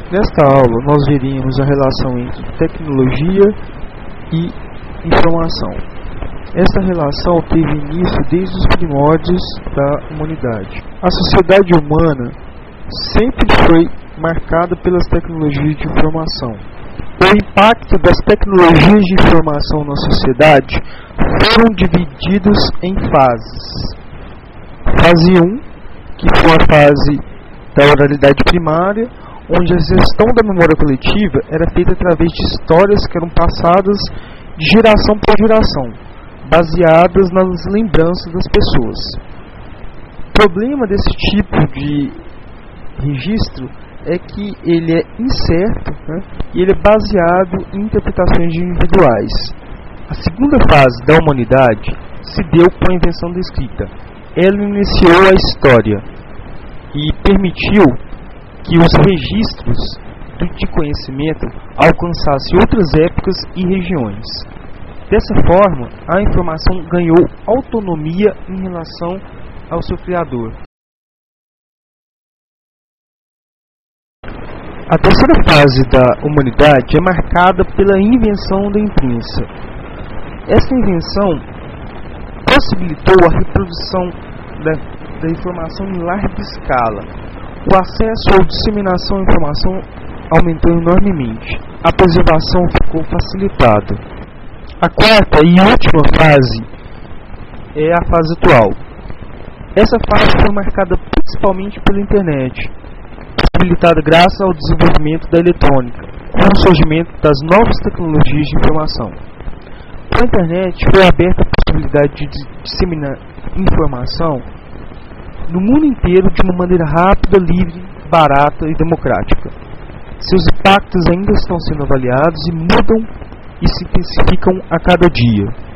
Nesta aula, nós veríamos a relação entre tecnologia e informação. Essa relação teve início desde os primórdios da humanidade. A sociedade humana sempre foi marcada pelas tecnologias de informação. O impacto das tecnologias de informação na sociedade foram divididos em fases. Fase 1, que foi a fase da oralidade primária, onde a gestão da memória coletiva era feita através de histórias que eram passadas de geração por geração, baseadas nas lembranças das pessoas. O problema desse tipo de registro é que ele é incerto, e ele é baseado em interpretações individuais. A segunda fase da humanidade se deu com a invenção da escrita. Ela iniciou a história e permitiu que os registros de conhecimento alcançassem outras épocas e regiões. Dessa forma, a informação ganhou autonomia em relação ao seu criador. A terceira fase da humanidade é marcada pela invenção da imprensa. Essa invenção possibilitou a reprodução da informação em larga escala. O acesso ou disseminação da informação aumentou enormemente. A preservação ficou facilitada. A quarta e última fase é a fase atual. Essa fase foi marcada principalmente pela internet, possibilitada graças ao desenvolvimento da eletrônica, com o surgimento das novas tecnologias de informação. Com a internet foi aberta a possibilidade de disseminar informação no mundo inteiro de uma maneira rápida, livre, barata e democrática. Seus impactos ainda estão sendo avaliados e mudam e se intensificam a cada dia.